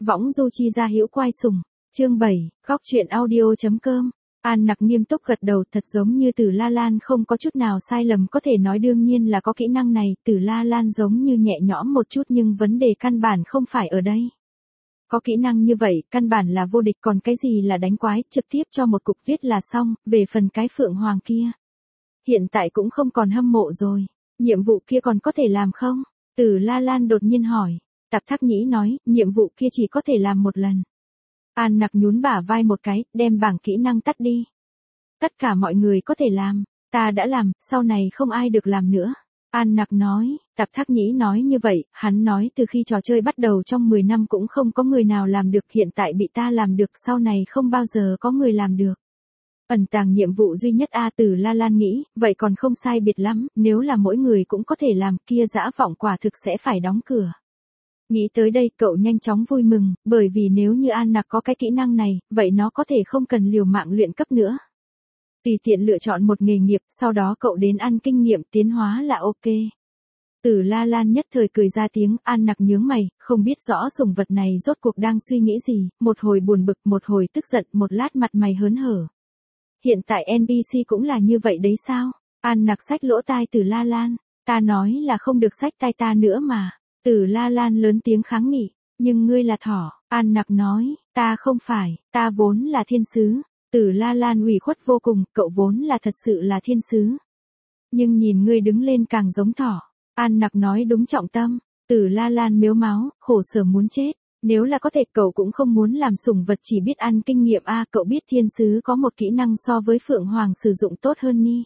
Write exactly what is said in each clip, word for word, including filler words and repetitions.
Võng du chi ra hữu quai sùng. Chương bảy, góc truyện audio.com. An Nặc nghiêm túc gật đầu, thật giống như Tử La Lan không có chút nào sai lầm, có thể nói đương nhiên là có kỹ năng này, Tử La Lan giống như nhẹ nhõm một chút nhưng vấn đề căn bản không phải ở đây. Có kỹ năng như vậy, căn bản là vô địch, còn cái gì là đánh quái, trực tiếp cho một cục viết là xong, về phần cái Phượng Hoàng kia. Hiện tại cũng không còn hâm mộ rồi, nhiệm vụ kia còn có thể làm không? Tử La Lan đột nhiên hỏi. Tạp Thác Nhĩ nói, nhiệm vụ kia chỉ có thể làm một lần. An Nặc nhún bả vai một cái, đem bảng kỹ năng tắt đi. Tất cả mọi người có thể làm, ta đã làm, sau này không ai được làm nữa. An Nặc nói, Tạp Thác Nhĩ nói như vậy, hắn nói từ khi trò chơi bắt đầu trong mười năm cũng không có người nào làm được, hiện tại bị ta làm được, sau này không bao giờ có người làm được. Ẩn tàng nhiệm vụ duy nhất A Tử La Lan nghĩ, vậy còn không sai biệt lắm, nếu là mỗi người cũng có thể làm, kia dã vọng quả thực sẽ phải đóng cửa. Nghĩ tới đây cậu nhanh chóng vui mừng, bởi vì nếu như An Nặc có cái kỹ năng này, vậy nó có thể không cần liều mạng luyện cấp nữa. Tùy tiện lựa chọn một nghề nghiệp, sau đó cậu đến ăn kinh nghiệm tiến hóa là ok. Tử La Lan nhất thời cười ra tiếng, An Nặc nhướng mày, không biết rõ sủng vật này rốt cuộc đang suy nghĩ gì, một hồi buồn bực, một hồi tức giận, một lát mặt mày hớn hở. Hiện tại en pê xê cũng là như vậy đấy sao? An Nặc xách lỗ tai Tử La Lan, ta nói là không được xách tai ta nữa mà. Tử La Lan lớn tiếng kháng nghị, nhưng ngươi là thỏ, An Nặc nói, ta không phải, ta vốn là thiên sứ. Tử La Lan ủy khuất vô cùng, cậu vốn là thật sự là thiên sứ. Nhưng nhìn ngươi đứng lên càng giống thỏ, An Nặc nói đúng trọng tâm. Tử La Lan mếu máo, khổ sở muốn chết, nếu là có thể cậu cũng không muốn làm sủng vật chỉ biết ăn kinh nghiệm a, cậu biết thiên sứ có một kỹ năng so với Phượng Hoàng sử dụng tốt hơn ni.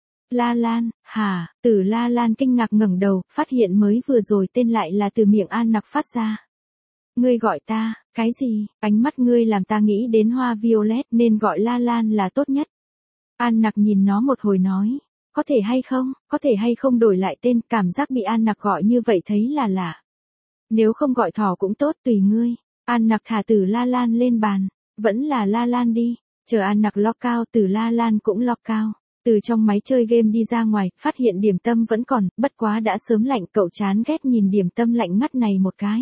La Lan, hả? Tử La Lan kinh ngạc ngẩng đầu, phát hiện mới vừa rồi tên lại là từ miệng An Nặc phát ra. Ngươi gọi ta, cái gì? Ánh mắt ngươi làm ta nghĩ đến hoa violet nên gọi La Lan là tốt nhất. An Nặc nhìn nó một hồi nói, có thể hay không, có thể hay không đổi lại tên, cảm giác bị An Nặc gọi như vậy thấy là lạ. Nếu không gọi thỏ cũng tốt, tùy ngươi. An Nặc thả Tử La Lan lên bàn, vẫn là La Lan đi, chờ An Nặc lock cao, Tử La Lan cũng lock cao. Từ trong máy chơi game đi ra ngoài, phát hiện điểm tâm vẫn còn, bất quá đã sớm lạnh, cậu chán ghét nhìn điểm tâm lạnh ngắt này một cái.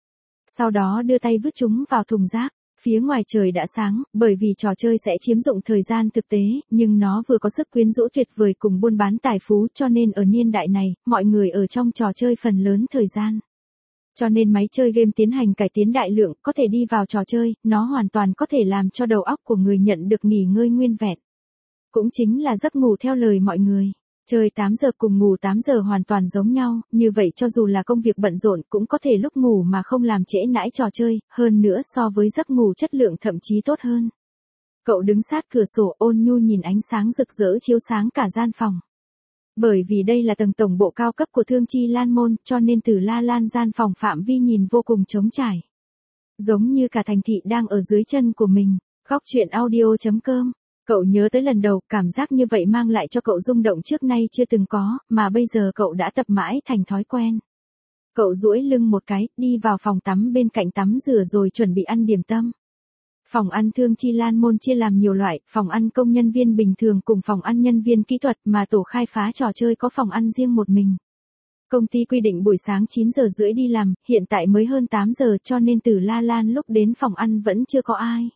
Sau đó đưa tay vứt chúng vào thùng rác, phía ngoài trời đã sáng, bởi vì trò chơi sẽ chiếm dụng thời gian thực tế, nhưng nó vừa có sức quyến rũ tuyệt vời cùng buôn bán tài phú cho nên ở niên đại này, mọi người ở trong trò chơi phần lớn thời gian. Cho nên máy chơi game tiến hành cải tiến đại lượng, có thể đi vào trò chơi, nó hoàn toàn có thể làm cho đầu óc của người nhận được nghỉ ngơi nguyên vẹn. Cũng chính là giấc ngủ theo lời mọi người. Chơi tám giờ cùng ngủ tám giờ hoàn toàn giống nhau, như vậy cho dù là công việc bận rộn cũng có thể lúc ngủ mà không làm trễ nải trò chơi, hơn nữa so với giấc ngủ chất lượng thậm chí tốt hơn. Cậu đứng sát cửa sổ ôn nhu nhìn ánh sáng rực rỡ chiếu sáng cả gian phòng. Bởi vì đây là tầng tổng bộ cao cấp của Thương Chi Lan Môn, cho nên Tử La Lan gian phòng phạm vi nhìn vô cùng trống trải. Giống như cả thành thị đang ở dưới chân của mình. Góc truyện audio.com. Cậu nhớ tới lần đầu, cảm giác như vậy mang lại cho cậu rung động trước nay chưa từng có, mà bây giờ cậu đã tập mãi thành thói quen. Cậu duỗi lưng một cái, đi vào phòng tắm bên cạnh tắm rửa rồi chuẩn bị ăn điểm tâm. Phòng ăn Thương Chi Lan Môn chia làm nhiều loại, phòng ăn công nhân viên bình thường cùng phòng ăn nhân viên kỹ thuật, mà tổ khai phá trò chơi có phòng ăn riêng một mình. Công ty quy định buổi sáng chín giờ rưỡi đi làm, hiện tại mới hơn tám giờ cho nên Tử La Lan lúc đến phòng ăn vẫn chưa có ai.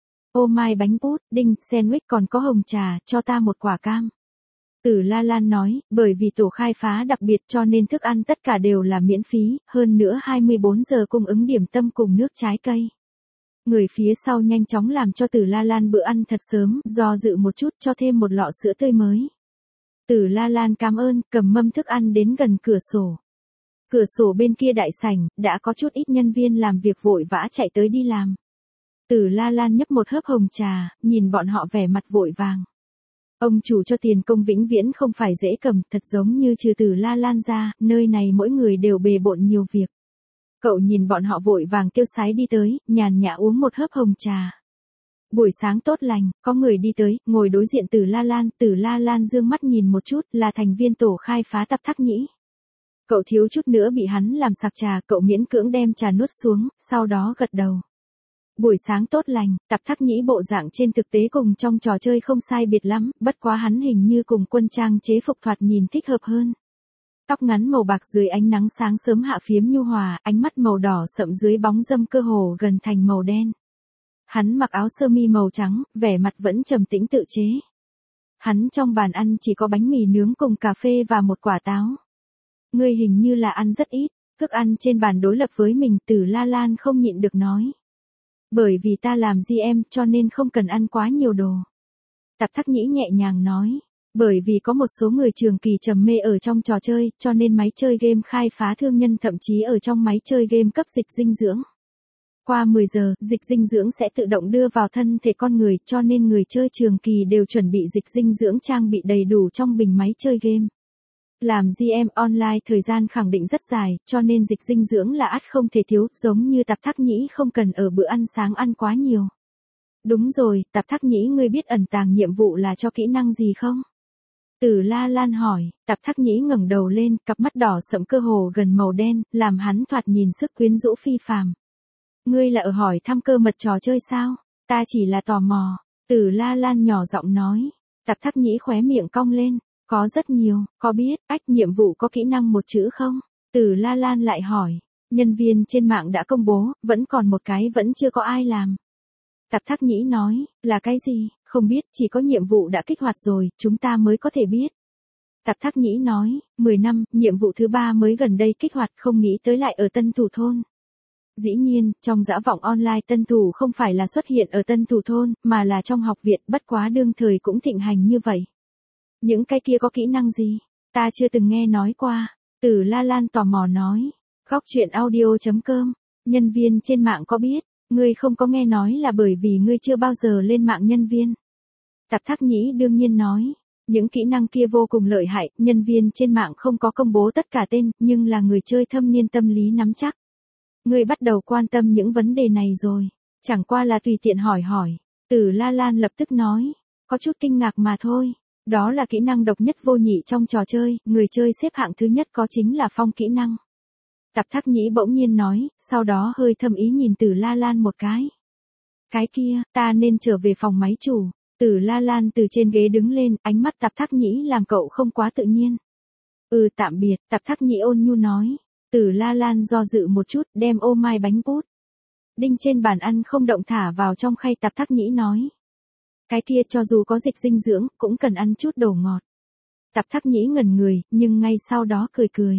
Ô mai bánh bút, đinh, sandwich còn có hồng trà, cho ta một quả cam. Tử La Lan nói, bởi vì tổ khai phá đặc biệt cho nên thức ăn tất cả đều là miễn phí, hơn nữa hai mươi bốn giờ cung ứng điểm tâm cùng nước trái cây. Người phía sau nhanh chóng làm cho Tử La Lan bữa ăn thật sớm, do dự một chút cho thêm một lọ sữa tươi mới. Tử La Lan cảm ơn, cầm mâm thức ăn đến gần cửa sổ. Cửa sổ bên kia đại sảnh, đã có chút ít nhân viên làm việc vội vã chạy tới đi làm. Tử La Lan nhấp một hớp hồng trà, nhìn bọn họ vẻ mặt vội vàng. Ông chủ cho tiền công vĩnh viễn không phải dễ cầm, thật giống như trừ Tử La Lan ra, nơi này mỗi người đều bề bộn nhiều việc. Cậu nhìn bọn họ vội vàng tiêu sái đi tới, nhàn nhã uống một hớp hồng trà. Buổi sáng tốt lành, có người đi tới, ngồi đối diện Tử La Lan, Tử La Lan dương mắt nhìn một chút, là thành viên tổ khai phá Tạp Thác Nhĩ. Cậu thiếu chút nữa bị hắn làm sặc trà, cậu miễn cưỡng đem trà nuốt xuống, sau đó gật đầu. Buổi sáng tốt lành, Tạp Thác Nhĩ bộ dạng trên thực tế cùng trong trò chơi không sai biệt lắm, bất quá hắn hình như cùng quân trang chế phục thoạt nhìn thích hợp hơn. Tóc ngắn màu bạc dưới ánh nắng sáng sớm hạ phiếm nhu hòa, ánh mắt màu đỏ sậm dưới bóng râm cơ hồ gần thành màu đen. Hắn mặc áo sơ mi màu trắng, vẻ mặt vẫn trầm tĩnh tự chế. Hắn trong bàn ăn chỉ có bánh mì nướng cùng cà phê và một quả táo. Ngươi hình như là ăn rất ít, thức ăn trên bàn đối lập với mình, Tử La Lan không nhịn được nói. Bởi vì ta làm giê em cho nên không cần ăn quá nhiều đồ. Tạp Thắc Nhĩ nhẹ nhàng nói. Bởi vì có một số người trường kỳ trầm mê ở trong trò chơi, cho nên máy chơi game khai phá thương nhân thậm chí ở trong máy chơi game cấp dịch dinh dưỡng. Qua mười giờ, dịch dinh dưỡng sẽ tự động đưa vào thân thể con người, cho nên người chơi trường kỳ đều chuẩn bị dịch dinh dưỡng trang bị đầy đủ trong bình máy chơi game. Làm giê em online thời gian khẳng định rất dài, cho nên dịch dinh dưỡng là ắt không thể thiếu, giống như Tạp Thắc Nhĩ không cần ở bữa ăn sáng ăn quá nhiều. Đúng rồi, Tạp Thắc Nhĩ, ngươi biết ẩn tàng nhiệm vụ là cho kỹ năng gì không? Tử La Lan hỏi. Tạp Thắc Nhĩ ngẩng đầu lên, cặp mắt đỏ sẫm cơ hồ gần màu đen, làm hắn thoạt nhìn sức quyến rũ phi phàm. Ngươi là ở hỏi thăm cơ mật trò chơi sao? Ta chỉ là tò mò. Tử La Lan nhỏ giọng nói. Tạp Thắc Nhĩ khóe miệng cong lên. Có rất nhiều, có biết, ách nhiệm vụ có kỹ năng một chữ không? Tử La Lan lại hỏi. Nhân viên trên mạng đã công bố, vẫn còn một cái vẫn chưa có ai làm. Tạp Thắc Nhĩ nói, là cái gì? Không biết, chỉ có nhiệm vụ đã kích hoạt rồi, chúng ta mới có thể biết. Tạp Thắc Nhĩ nói, mười năm, nhiệm vụ thứ ba mới gần đây kích hoạt, không nghĩ tới lại ở Tân Thủ Thôn. Dĩ nhiên, trong dã vọng online Tân Thủ không phải là xuất hiện ở Tân Thủ Thôn, mà là trong học viện, bất quá đương thời cũng thịnh hành như vậy. Những cái kia có kỹ năng gì? Ta chưa từng nghe nói qua. Tử La Lan tò mò nói. Góc truyện audio chấm com. Nhân viên trên mạng có biết. Ngươi không có nghe nói là bởi vì ngươi chưa bao giờ lên mạng nhân viên. Tạp Thắc Nhĩ đương nhiên nói. Những kỹ năng kia vô cùng lợi hại, nhân viên trên mạng không có công bố tất cả tên, nhưng là người chơi thâm niên tâm lý nắm chắc. Ngươi bắt đầu quan tâm những vấn đề này rồi. Chẳng qua là tùy tiện hỏi hỏi. Tử La Lan lập tức nói. Có chút kinh ngạc mà thôi. Đó là kỹ năng độc nhất vô nhị trong trò chơi, người chơi xếp hạng thứ nhất có chính là phong kỹ năng. Tạp Thắc Nhĩ bỗng nhiên nói, sau đó hơi thâm ý nhìn Tử La Lan một cái. Cái kia, ta nên trở về phòng máy chủ. Tử La Lan từ trên ghế đứng lên, ánh mắt Tạp Thắc Nhĩ làm cậu không quá tự nhiên. Ừ tạm biệt, Tạp Thắc Nhĩ ôn nhu nói. Tử La Lan do dự một chút, đem ô mai bánh bút đinh trên bàn ăn không động thả vào trong khay. Tạp Thắc Nhĩ nói. Cái kia cho dù có dịch dinh dưỡng, cũng cần ăn chút đồ ngọt. Tạp Thắc Nhĩ ngẩn người, nhưng ngay sau đó cười cười.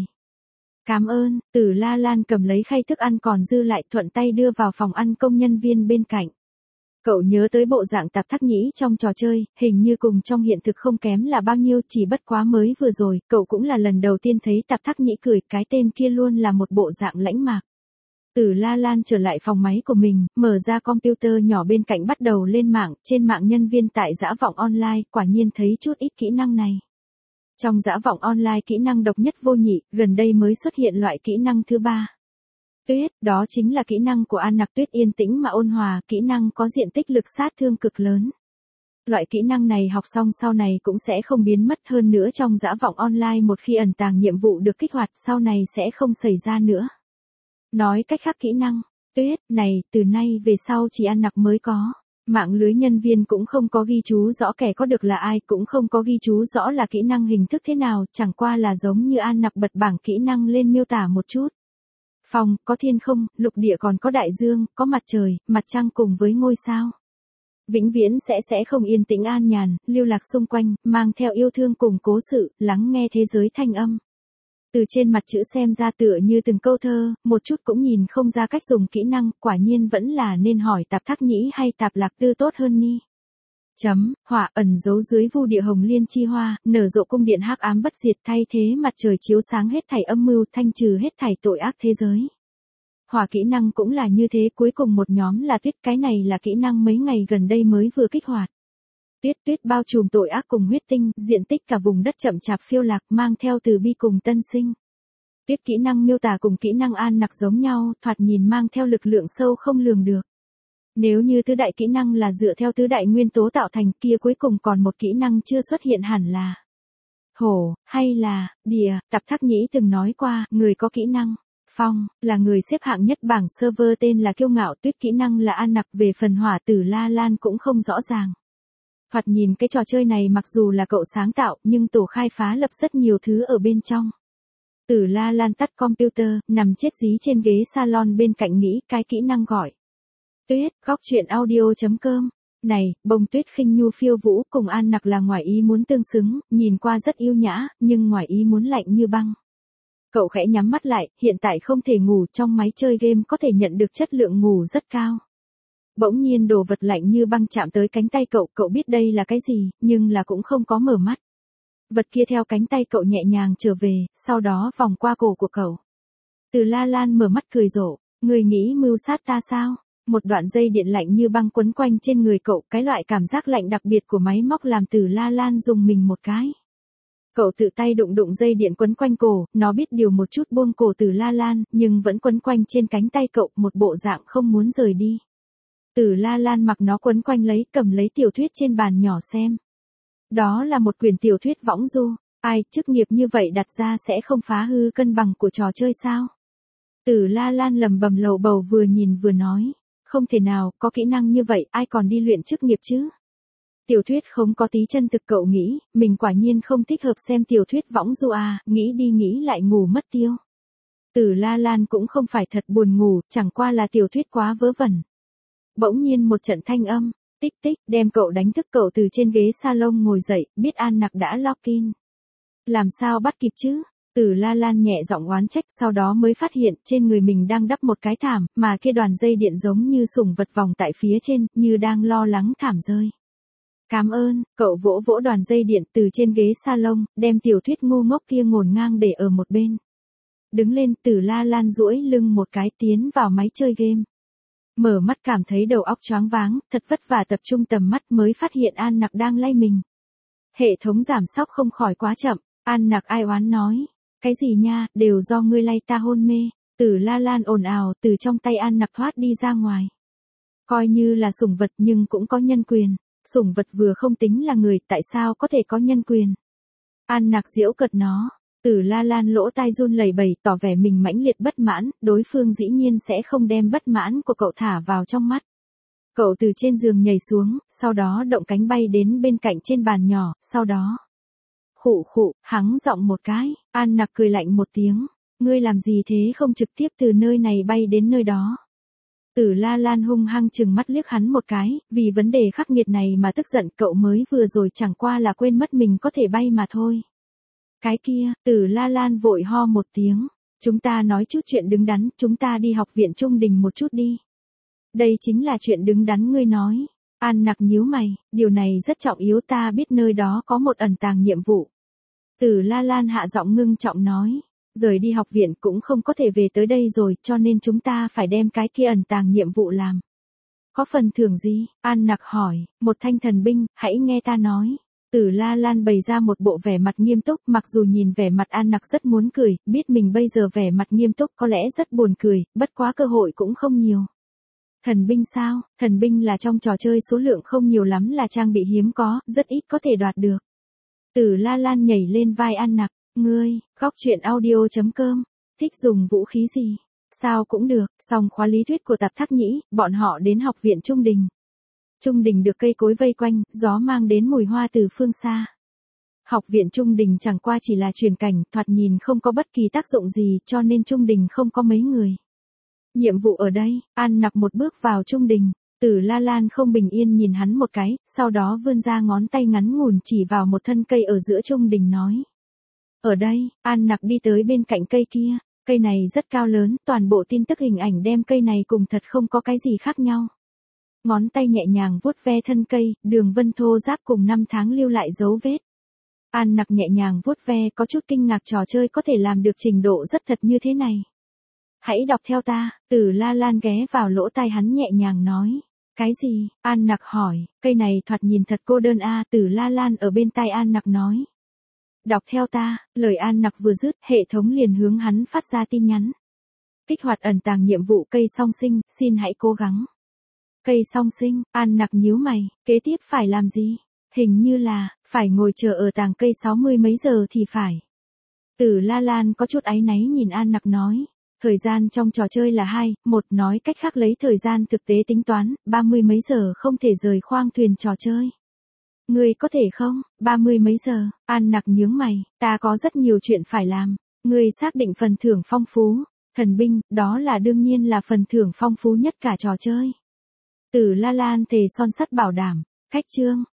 Cảm ơn, Tử La Lan cầm lấy khay thức ăn còn dư lại thuận tay đưa vào phòng ăn công nhân viên bên cạnh. Cậu nhớ tới bộ dạng Tạp Thắc Nhĩ trong trò chơi, hình như cùng trong hiện thực không kém là bao nhiêu, chỉ bất quá mới vừa rồi, cậu cũng là lần đầu tiên thấy Tạp Thắc Nhĩ cười, cái tên kia luôn là một bộ dạng lãnh mạc. Tử La Lan trở lại phòng máy của mình, mở ra computer nhỏ bên cạnh bắt đầu lên mạng, trên mạng nhân viên tại dã vọng online, quả nhiên thấy chút ít kỹ năng này. Trong dã vọng online kỹ năng độc nhất vô nhị, gần đây mới xuất hiện loại kỹ năng thứ ba. Tuyết, đó chính là kỹ năng của An Nặc Tuyết, yên tĩnh mà ôn hòa, kỹ năng có diện tích lực sát thương cực lớn. Loại kỹ năng này học xong sau này cũng sẽ không biến mất, hơn nữa trong dã vọng online một khi ẩn tàng nhiệm vụ được kích hoạt sau này sẽ không xảy ra nữa. Nói cách khác kỹ năng, Tuyết, này, từ nay về sau chỉ An Nặc mới có. Mạng lưới nhân viên cũng không có ghi chú rõ kẻ có được là ai, cũng không có ghi chú rõ là kỹ năng hình thức thế nào, chẳng qua là giống như An Nặc bật bảng kỹ năng lên miêu tả một chút. Phòng, có thiên không, lục địa còn có đại dương, có mặt trời, mặt trăng cùng với ngôi sao. Vĩnh viễn sẽ sẽ không yên tĩnh an nhàn, lưu lạc xung quanh, mang theo yêu thương cùng cố sự, lắng nghe thế giới thanh âm. Từ trên mặt chữ xem ra tựa như từng câu thơ, một chút cũng nhìn không ra cách dùng kỹ năng, quả nhiên vẫn là nên hỏi Tạp Thắc Nhĩ hay Tạp Lạc Tư tốt hơn ni. Chấm, hỏa ẩn giấu dưới vu địa hồng liên chi hoa, nở rộ cung điện hắc ám bất diệt, thay thế mặt trời chiếu sáng hết thảy âm mưu, thanh trừ hết thảy tội ác thế giới. Hỏa kỹ năng cũng là như thế, cuối cùng một nhóm là tuyết, cái này là kỹ năng mấy ngày gần đây mới vừa kích hoạt. Tuyết tuyết bao trùm tội ác cùng huyết tinh, diện tích cả vùng đất chậm chạp phiêu lạc, mang theo từ bi cùng tân sinh. Tuyết kỹ năng miêu tả cùng kỹ năng An Nặc giống nhau, thoạt nhìn mang theo lực lượng sâu không lường được. Nếu như tứ đại kỹ năng là dựa theo tứ đại nguyên tố tạo thành, kia cuối cùng còn một kỹ năng chưa xuất hiện hẳn là hổ, hay là địa. Tạp Thắc Nhĩ từng nói qua, người có kỹ năng phong, là người xếp hạng nhất bảng server tên là kiêu ngạo. Tuyết kỹ năng là An Nặc, về phần hỏa Tử La Lan cũng không rõ ràng. Thoạt nhìn cái trò chơi này mặc dù là cậu sáng tạo, nhưng tổ khai phá lập rất nhiều thứ ở bên trong. Tử La Lan tắt computer, nằm chết dí trên ghế salon bên cạnh nghĩ cái kỹ năng gọi. Tuyết, góc truyện audio.com. Này, bông Tuyết khinh nhu phiêu vũ cùng An Nặc là ngoài ý muốn tương xứng, nhìn qua rất yêu nhã, nhưng ngoài ý muốn lạnh như băng. Cậu khẽ nhắm mắt lại, hiện tại không thể ngủ, trong máy chơi game có thể nhận được chất lượng ngủ rất cao. Bỗng nhiên đồ vật lạnh như băng chạm tới cánh tay cậu, cậu biết đây là cái gì, nhưng là cũng không có mở mắt. Vật kia theo cánh tay cậu nhẹ nhàng trở về, sau đó vòng qua cổ của cậu. Từ La Lan mở mắt cười rộ, người nghĩ mưu sát ta sao? Một đoạn dây điện lạnh như băng quấn quanh trên người cậu, cái loại cảm giác lạnh đặc biệt của máy móc làm Từ La Lan dùng mình một cái. Cậu tự tay đụng đụng dây điện quấn quanh cổ, nó biết điều một chút buông cổ Từ La Lan, nhưng vẫn quấn quanh trên cánh tay cậu, một bộ dạng không muốn rời đi. Từ La Lan mặc nó quấn quanh lấy, cầm lấy tiểu thuyết trên bàn nhỏ xem. Đó là một quyển tiểu thuyết võng du, ai, chức nghiệp như vậy đặt ra sẽ không phá hư cân bằng của trò chơi sao? Từ La Lan lầm bầm lầu bầu vừa nhìn vừa nói, không thể nào, có kỹ năng như vậy, ai còn đi luyện chức nghiệp chứ? Tiểu thuyết không có tí chân thực, cậu nghĩ, mình quả nhiên không thích hợp xem tiểu thuyết võng du à, nghĩ đi nghĩ lại ngủ mất tiêu. Từ La Lan cũng không phải thật buồn ngủ, chẳng qua là tiểu thuyết quá vớ vẩn. Bỗng nhiên một trận thanh âm, tích tích, đem cậu đánh thức, cậu từ trên ghế salon ngồi dậy, biết An Nặc đã login. Làm sao bắt kịp chứ? Từ La Lan nhẹ giọng oán trách, sau đó mới phát hiện trên người mình đang đắp một cái thảm, mà kia đoàn dây điện giống như sủng vật vòng tại phía trên, như đang lo lắng thảm rơi. Cảm ơn, cậu vỗ vỗ đoàn dây điện từ trên ghế salon, đem tiểu thuyết ngu ngốc kia ngổn ngang để ở một bên. Đứng lên, Từ La Lan duỗi lưng một cái tiến vào máy chơi game. Mở mắt cảm thấy đầu óc choáng váng, thật vất vả tập trung tầm mắt mới phát hiện An Nặc đang lay mình. Hệ thống giảm sóc không khỏi quá chậm, An Nặc ai oán nói. Cái gì nha, đều do ngươi lay ta hôn mê. Từ La Lan ồn ào từ trong tay An Nặc thoát đi ra ngoài. Coi như là sủng vật nhưng cũng có nhân quyền. Sủng vật vừa không tính là người, tại sao có thể có nhân quyền? An Nặc giễu cợt nó. Từ La Lan lỗ tai run lẩy bẩy tỏ vẻ mình mãnh liệt bất mãn, đối phương dĩ nhiên sẽ không đem bất mãn của cậu thả vào trong mắt. Cậu từ trên giường nhảy xuống, sau đó động cánh bay đến bên cạnh trên bàn nhỏ, sau đó. Khụ khụ, hắng giọng một cái, An Nặc cười lạnh một tiếng, ngươi làm gì thế, không trực tiếp từ nơi này bay đến nơi đó. Từ La Lan hung hăng chừng mắt liếc hắn một cái, vì vấn đề khắc nghiệt này mà tức giận, cậu mới vừa rồi chẳng qua là quên mất mình có thể bay mà thôi. Cái kia, Từ La Lan vội ho một tiếng, chúng ta nói chút chuyện đứng đắn, chúng ta đi học viện Trung Đình một chút đi. Đây chính là chuyện đứng đắn ngươi nói. An Nặc nhíu mày, điều này rất trọng yếu, ta biết nơi đó có một ẩn tàng nhiệm vụ. Từ La Lan hạ giọng ngưng trọng nói, rời đi học viện cũng không có thể về tới đây rồi, cho nên chúng ta phải đem cái kia ẩn tàng nhiệm vụ làm. Có phần thưởng gì? An Nặc hỏi, một thanh thần binh, hãy nghe ta nói. Từ La Lan bày ra một bộ vẻ mặt nghiêm túc, mặc dù nhìn vẻ mặt An Nặc rất muốn cười, biết mình bây giờ vẻ mặt nghiêm túc có lẽ rất buồn cười, bất quá cơ hội cũng không nhiều. Thần binh sao? Thần binh là trong trò chơi số lượng không nhiều lắm, là trang bị hiếm có, rất ít có thể đoạt được. Từ La Lan nhảy lên vai An Nặc, ngươi, góc truyện audio.com, thích dùng vũ khí gì? Sao cũng được, xong khóa lý thuyết của Tạp Thác Nhĩ, bọn họ đến học viện Trung Đình. Trung Đình được cây cối vây quanh, gió mang đến mùi hoa từ phương xa. Học viện Trung Đình chẳng qua chỉ là truyền cảnh, thoạt nhìn không có bất kỳ tác dụng gì, cho nên Trung Đình không có mấy người. Nhiệm vụ ở đây, An Nặc một bước vào Trung Đình, Từ La Lan không bình yên nhìn hắn một cái, sau đó vươn ra ngón tay ngắn ngủn chỉ vào một thân cây ở giữa Trung Đình nói. Ở đây, An Nặc đi tới bên cạnh cây kia, cây này rất cao lớn, toàn bộ tin tức hình ảnh đem cây này cùng thật không có cái gì khác nhau. Ngón tay nhẹ nhàng vuốt ve thân cây, đường vân thô ráp cùng năm tháng lưu lại dấu vết. An Nặc nhẹ nhàng vuốt ve, có chút kinh ngạc trò chơi có thể làm được trình độ rất thật như thế này. Hãy đọc theo ta, Từ La Lan ghé vào lỗ tai hắn nhẹ nhàng nói. Cái gì? An Nặc hỏi, cây này thoạt nhìn thật cô đơn a à, Từ La Lan ở bên tai An Nặc nói. Đọc theo ta, lời An Nặc vừa dứt, hệ thống liền hướng hắn phát ra tin nhắn. Kích hoạt ẩn tàng nhiệm vụ cây song sinh, xin hãy cố gắng. Cây song sinh, An Nặc nhíu mày, kế tiếp phải làm gì? Hình như là, phải ngồi chờ ở tàng cây sáu mươi mấy giờ thì phải. Từ La Lan có chút áy náy nhìn An Nặc nói. Thời gian trong trò chơi là hai, một nói cách khác lấy thời gian thực tế tính toán, ba mươi mấy giờ không thể rời khoang thuyền trò chơi. Ngươi có thể không? ba mươi mấy giờ, An Nặc nhướng mày, ta có rất nhiều chuyện phải làm. Ngươi xác định phần thưởng phong phú, thần binh, đó là đương nhiên là phần thưởng phong phú nhất cả trò chơi. Tử La Lan thề son sắt bảo đảm, khách trương,